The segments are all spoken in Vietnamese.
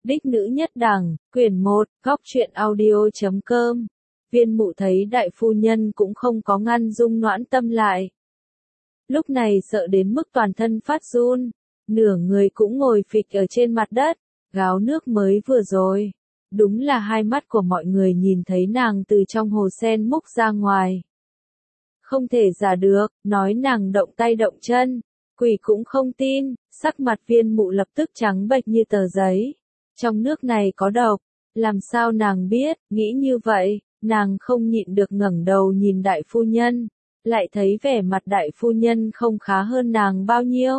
Đích nữ nhất đẳng, quyển 1, góc truyện audio.com. Viên Mụ thấy đại phu nhân cũng không có ngăn Dung Noãn Tâm lại. Lúc này sợ đến mức toàn thân phát run, nửa người cũng ngồi phịch ở trên mặt đất, gáo nước mới vừa rồi. Đúng là hai mắt của mọi người nhìn thấy nàng từ trong hồ sen múc ra ngoài. Không thể giả được, nói nàng động tay động chân, quỷ cũng không tin, sắc mặt Viên Mụ lập tức trắng bệch như tờ giấy. Trong nước này có độc, làm sao nàng biết, nghĩ như vậy, nàng không nhịn được ngẩng đầu nhìn đại phu nhân, lại thấy vẻ mặt đại phu nhân không khá hơn nàng bao nhiêu.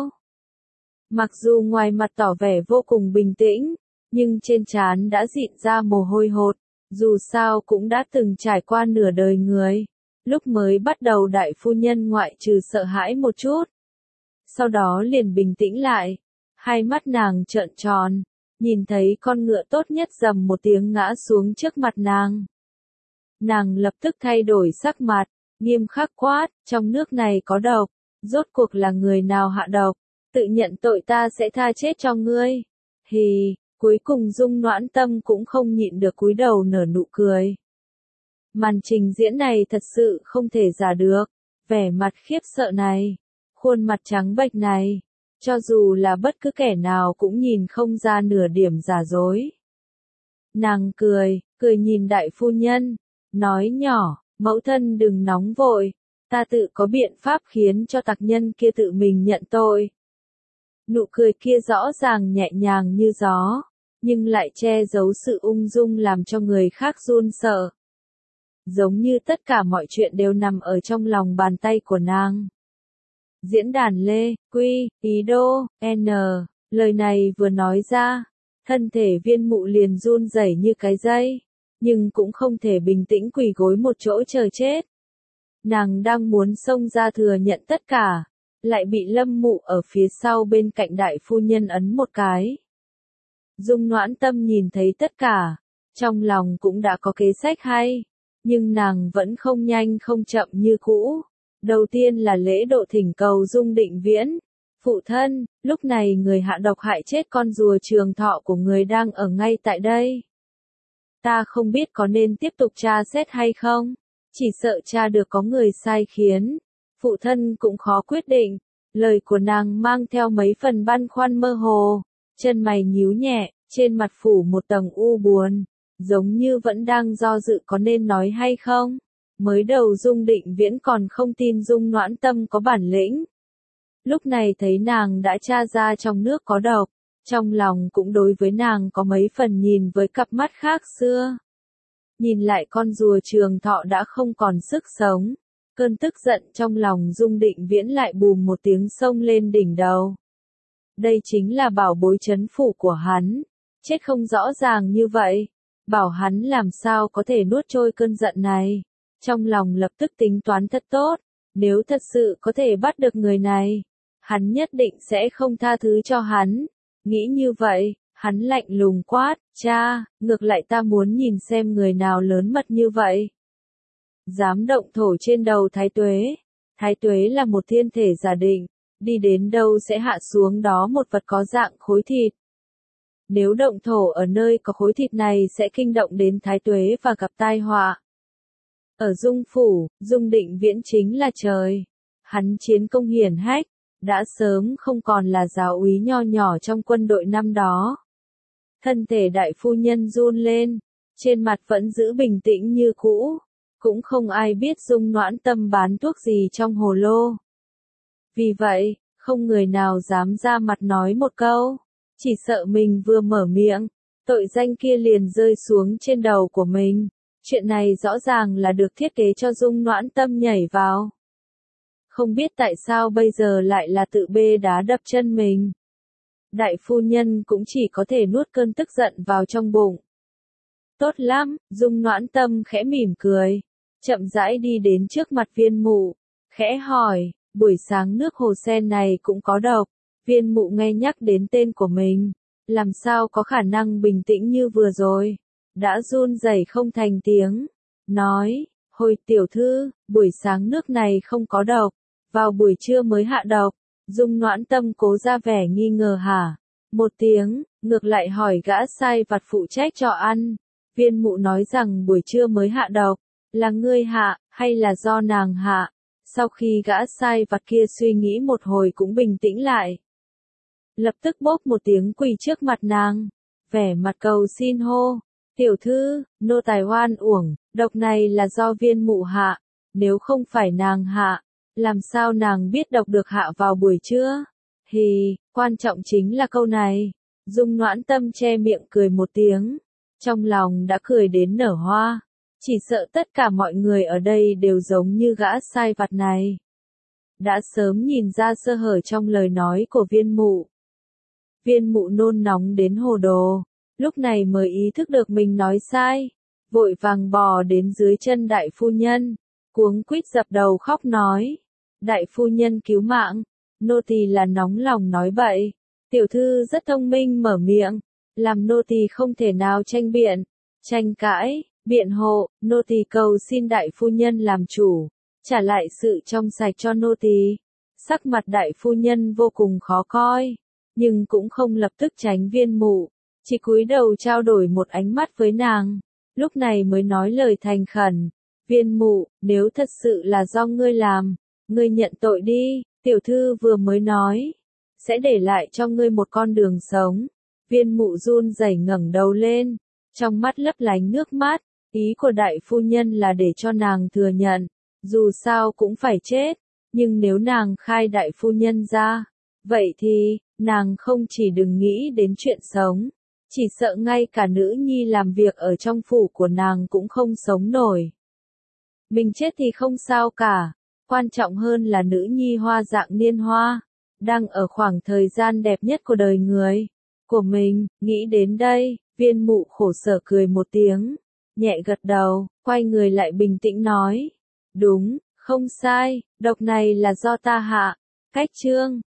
Mặc dù ngoài mặt tỏ vẻ vô cùng bình tĩnh, nhưng trên trán đã dịn ra mồ hôi hột, dù sao cũng đã từng trải qua nửa đời người. Lúc mới bắt đầu đại phu nhân ngoại trừ sợ hãi một chút, sau đó liền bình tĩnh lại, hai mắt nàng trợn tròn, nhìn thấy con ngựa tốt nhất rầm một tiếng ngã xuống trước mặt nàng. Nàng lập tức thay đổi sắc mặt, nghiêm khắc quát, trong nước này có độc, rốt cuộc là người nào hạ độc, tự nhận tội ta sẽ tha chết cho ngươi. Hì, cuối cùng Dung Noãn Tâm cũng không nhịn được cúi đầu nở nụ cười. Màn trình diễn này thật sự không thể giả được, vẻ mặt khiếp sợ này, khuôn mặt trắng bệch này, cho dù là bất cứ kẻ nào cũng nhìn không ra nửa điểm giả dối. Nàng cười nhìn đại phu nhân, nói nhỏ, mẫu thân đừng nóng vội, ta tự có biện pháp khiến cho tặc nhân kia tự mình nhận tội. Nụ cười kia rõ ràng nhẹ nhàng như gió, nhưng lại che giấu sự ung dung làm cho người khác run sợ. Giống như tất cả mọi chuyện đều nằm ở trong lòng bàn tay của nàng. Diễn đàn Lê, Quy, Ý Đô, N, lời này vừa nói ra, thân thể Viên Mụ liền run rẩy như cái dây, nhưng cũng không thể bình tĩnh quỳ gối một chỗ chờ chết. Nàng đang muốn xông ra thừa nhận tất cả, lại bị Lâm Mụ ở phía sau bên cạnh đại phu nhân ấn một cái. Dung Noãn Tâm nhìn thấy tất cả, trong lòng cũng đã có kế sách hay, nhưng nàng vẫn không nhanh không chậm như cũ. Đầu tiên là lễ độ thỉnh cầu Dung Định Viễn. Phụ thân, lúc này người hạ độc hại chết con rùa Trường Thọ của người đang ở ngay tại đây. Ta không biết có nên tiếp tục tra xét hay không, chỉ sợ tra được có người sai khiến. Phụ thân cũng khó quyết định, lời của nàng mang theo mấy phần băn khoăn mơ hồ, chân mày nhíu nhẹ, trên mặt phủ một tầng u buồn, giống như vẫn đang do dự có nên nói hay không. Mới đầu Dung Định Viễn còn không tin Dung Noãn Tâm có bản lĩnh. Lúc này thấy nàng đã tra ra trong nước có độc, trong lòng cũng đối với nàng có mấy phần nhìn với cặp mắt khác xưa. Nhìn lại con rùa Trường Thọ đã không còn sức sống, cơn tức giận trong lòng Dung Định Viễn lại bùm một tiếng xông lên đỉnh đầu. Đây chính là bảo bối trấn phủ của hắn, chết không rõ ràng như vậy, bảo hắn làm sao có thể nuốt trôi cơn giận này. Trong lòng lập tức tính toán thật tốt, nếu thật sự có thể bắt được người này, hắn nhất định sẽ không tha thứ cho hắn. Nghĩ như vậy, hắn lạnh lùng quát, cha, ngược lại ta muốn nhìn xem người nào lớn mật như vậy. Dám động thổ trên đầu Thái Tuế. Thái Tuế là một thiên thể giả định, đi đến đâu sẽ hạ xuống đó một vật có dạng khối thịt. Nếu động thổ ở nơi có khối thịt này sẽ kinh động đến Thái Tuế và gặp tai họa. Ở Dung Phủ, Dung Định Viễn chính là trời. Hắn chiến công hiển hách, đã sớm không còn là giáo úy nho nhỏ trong quân đội năm đó. Thân thể đại phu nhân run lên, trên mặt vẫn giữ bình tĩnh như cũ, cũng không ai biết Dung Noãn Tâm bán thuốc gì trong hồ lô. Vì vậy, không người nào dám ra mặt nói một câu, chỉ sợ mình vừa mở miệng, tội danh kia liền rơi xuống trên đầu của mình. Chuyện này rõ ràng là được thiết kế cho Dung Noãn Tâm nhảy vào. Không biết tại sao bây giờ lại là tự bê đá đập chân mình. Đại phu nhân cũng chỉ có thể nuốt cơn tức giận vào trong bụng. Tốt lắm, Dung Noãn Tâm khẽ mỉm cười, chậm rãi đi đến trước mặt Viên Mụ, khẽ hỏi, buổi sáng nước hồ sen này cũng có độc. Viên Mụ nghe nhắc đến tên của mình, làm sao có khả năng bình tĩnh như vừa rồi. Đã run rẩy không thành tiếng, nói, hồi tiểu thư, buổi sáng nước này không có độc, vào buổi trưa mới hạ độc. Dung Noãn Tâm cố ra vẻ nghi ngờ hả? Một tiếng, ngược lại hỏi gã sai vặt phụ trách cho ăn. Viên mụ nói rằng buổi trưa mới hạ độc, là ngươi hạ, hay là do nàng hạ? Sau khi gã sai vặt kia suy nghĩ một hồi cũng bình tĩnh lại. Lập tức bốp một tiếng quỳ trước mặt nàng, vẻ mặt cầu xin hô. Tiểu thư, nô tài oan uổng, độc này là do viên mụ hạ, nếu không phải nàng hạ, làm sao nàng biết độc được hạ vào buổi trưa? Hì, quan trọng chính là câu này. Dung Noãn Tâm che miệng cười một tiếng, trong lòng đã cười đến nở hoa, chỉ sợ tất cả mọi người ở đây đều giống như gã sai vặt này. Đã sớm nhìn ra sơ hở trong lời nói của viên mụ. Viên mụ nôn nóng đến hồ đồ, lúc này mới ý thức được mình nói sai, vội vàng bò đến dưới chân đại phu nhân, cuống quýt dập đầu khóc nói. Đại phu nhân cứu mạng, nô tỳ là nóng lòng nói bậy, tiểu thư rất thông minh mở miệng, làm nô tỳ không thể nào tranh biện, tranh cãi, biện hộ, nô tỳ cầu xin đại phu nhân làm chủ, trả lại sự trong sạch cho nô tỳ. Sắc mặt đại phu nhân vô cùng khó coi, nhưng cũng không lập tức tránh viên mụ, chỉ cúi đầu trao đổi một ánh mắt với nàng, lúc này mới nói lời thành khẩn. Viên mụ, nếu thật sự là do ngươi làm, ngươi nhận tội đi, tiểu thư vừa mới nói, sẽ để lại cho ngươi một con đường sống. Viên mụ run rẩy ngẩng đầu lên, trong mắt lấp lánh nước mắt, ý của đại phu nhân là để cho nàng thừa nhận, dù sao cũng phải chết, nhưng nếu nàng khai đại phu nhân ra, vậy thì, nàng không chỉ đừng nghĩ đến chuyện sống, chỉ sợ ngay cả nữ nhi làm việc ở trong phủ của nàng cũng không sống nổi. Mình chết thì không sao cả, quan trọng hơn là nữ nhi hoa dạng niên hoa, đang ở khoảng thời gian đẹp nhất của đời người, của mình. Nghĩ đến đây, viên mụ khổ sở cười một tiếng, nhẹ gật đầu, quay người lại bình tĩnh nói. Đúng, không sai, độc này là do ta hạ. Cách chương